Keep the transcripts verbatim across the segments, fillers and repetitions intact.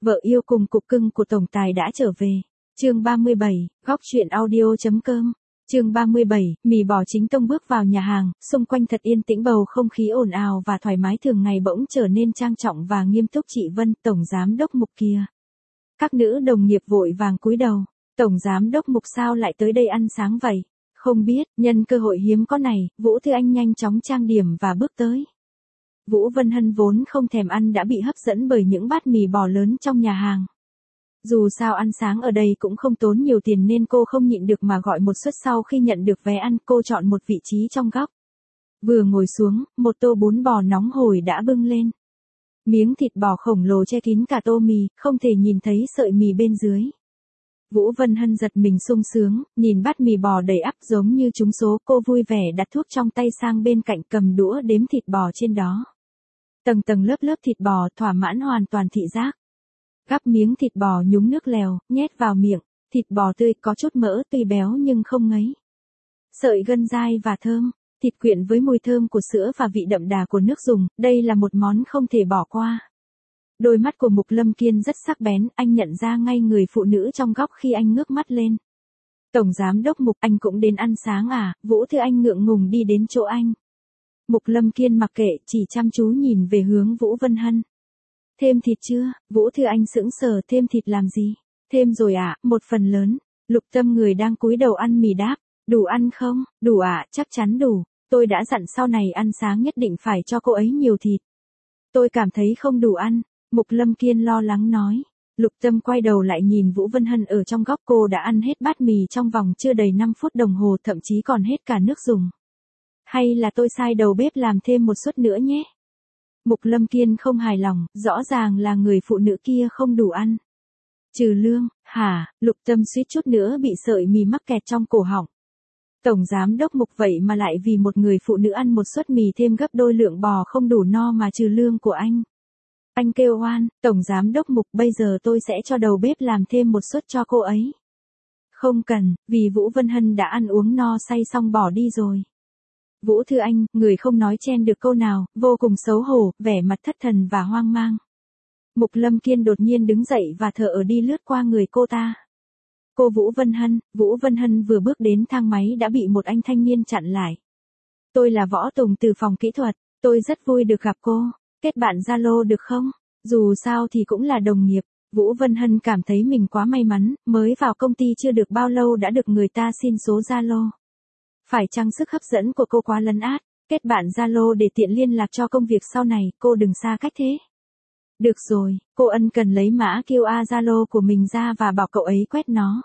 Vợ yêu cùng cục cưng của tổng tài đã trở về. Chương ba mươi bảy, góc truyện audio chấm com. Chương ba mươi bảy, Mì Bò Chính Tông bước vào nhà hàng, xung quanh thật yên tĩnh, bầu không khí ồn ào và thoải mái thường ngày bỗng trở nên trang trọng và nghiêm túc. Chị Vân, tổng giám đốc Mục kìa. Các nữ đồng nghiệp vội vàng cúi đầu. Tổng giám đốc Mục sao lại tới đây ăn sáng vậy? Không biết, nhân cơ hội hiếm có này, Vũ Thư Anh nhanh chóng trang điểm và bước tới. Vũ Vân Hân vốn không thèm ăn đã bị hấp dẫn bởi những bát mì bò lớn trong nhà hàng. Dù sao ăn sáng ở đây cũng không tốn nhiều tiền nên cô không nhịn được mà gọi một suất. Sau khi nhận được vé ăn, cô chọn một vị trí trong góc. Vừa ngồi xuống, một tô bún bò nóng hổi đã bưng lên. Miếng thịt bò khổng lồ che kín cả tô mì, không thể nhìn thấy sợi mì bên dưới. Vũ Vân Hân giật mình sung sướng, nhìn bát mì bò đầy ắp giống như trúng số. Cô vui vẻ đặt thuốc trong tay sang bên cạnh, cầm đũa đếm thịt bò trên đó. Tầng tầng lớp lớp thịt bò, thỏa mãn hoàn toàn thị giác. Gắp miếng thịt bò nhúng nước lèo, nhét vào miệng. Thịt bò tươi, có chút mỡ, tuy béo nhưng không ngấy. Sợi gân dai và thơm. Thịt quyện với mùi thơm của sữa và vị đậm đà của nước dùng, đây là một món không thể bỏ qua. Đôi mắt của Mục Lâm Kiên rất sắc bén, anh nhận ra ngay người phụ nữ trong góc khi anh ngước mắt lên. Tổng giám đốc Mục, anh cũng đến ăn sáng à? Vũ Thư Anh ngượng ngùng đi đến chỗ anh. Mục Lâm Kiên mặc kệ, chỉ chăm chú nhìn về hướng Vũ Vân Hân. Thêm thịt chưa? Vũ Thư Anh sững sờ, thêm thịt làm gì? Thêm rồi ạ, à, một phần lớn. Lục Tâm người đang cúi đầu ăn mì đáp. Đủ ăn không? Đủ ạ, à, chắc chắn đủ. Tôi đã dặn sau này ăn sáng nhất định phải cho cô ấy nhiều thịt. Tôi cảm thấy không đủ ăn. Mục Lâm Kiên lo lắng nói. Lục Tâm quay đầu lại nhìn Vũ Vân Hân ở trong góc. Cô đã ăn hết bát mì trong vòng chưa đầy năm phút đồng hồ, thậm chí còn hết cả nước dùng. Hay là tôi sai đầu bếp làm thêm một suất nữa nhé? Mục Lâm Kiên không hài lòng, rõ ràng là người phụ nữ kia không đủ ăn. Trừ lương, hả? Lục Tâm suýt chút nữa bị sợi mì mắc kẹt trong cổ họng. Tổng giám đốc Mục vậy mà lại vì một người phụ nữ ăn một suất mì thêm gấp đôi lượng bò không đủ no mà trừ lương của anh. Anh kêu oan, Tổng giám đốc Mục, bây giờ tôi sẽ cho đầu bếp làm thêm một suất cho cô ấy. Không cần, vì Vũ Vân Hân đã ăn uống no say xong bỏ đi rồi. Vũ Thư Anh, người không nói chen được câu nào, vô cùng xấu hổ, vẻ mặt thất thần và hoang mang. Mục Lâm Kiên đột nhiên đứng dậy và thở ở đi lướt qua người cô ta. Cô Vũ Vân Hân, Vũ Vân Hân vừa bước đến thang máy đã bị một anh thanh niên chặn lại. Tôi là Võ Tùng từ phòng kỹ thuật, tôi rất vui được gặp cô, kết bạn Zalo được không? Dù sao thì cũng là đồng nghiệp. Vũ Vân Hân cảm thấy mình quá may mắn, mới vào công ty chưa được bao lâu đã được người ta xin số Zalo. Phải chăng sức hấp dẫn của cô quá lấn át? Kết bạn Zalo để tiện liên lạc cho công việc sau này, cô đừng xa cách thế. Được rồi, cô ân cần lấy mã quy rờ Zalo của mình ra và bảo cậu ấy quét nó.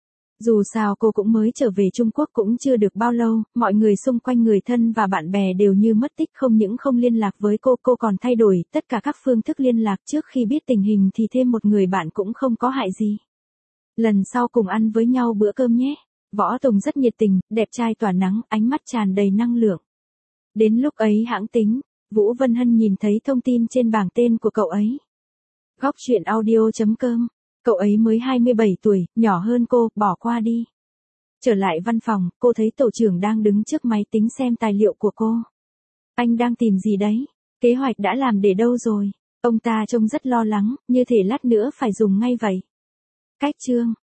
Dù sao cô cũng mới trở về Trung Quốc cũng chưa được bao lâu, mọi người xung quanh, người thân và bạn bè đều như mất tích, không những không liên lạc với cô, cô còn thay đổi tất cả các phương thức liên lạc. Trước khi biết tình hình thì thêm một người bạn cũng không có hại gì. Lần sau cùng ăn với nhau bữa cơm nhé. Võ Tùng rất nhiệt tình, đẹp trai tỏa nắng, ánh mắt tràn đầy năng lượng. Đến lúc ấy hãng tính, Vũ Vân Hân nhìn thấy thông tin trên bảng tên của cậu ấy. Góc truyện audio chấm com. Cậu ấy mới hai mươi bảy tuổi, nhỏ hơn cô, bỏ qua đi. Trở lại văn phòng, cô thấy tổ trưởng đang đứng trước máy tính xem tài liệu của cô. Anh đang tìm gì đấy? Kế hoạch đã làm để đâu rồi? Ông ta trông rất lo lắng, như thể lát nữa phải dùng ngay vậy. Cách chương.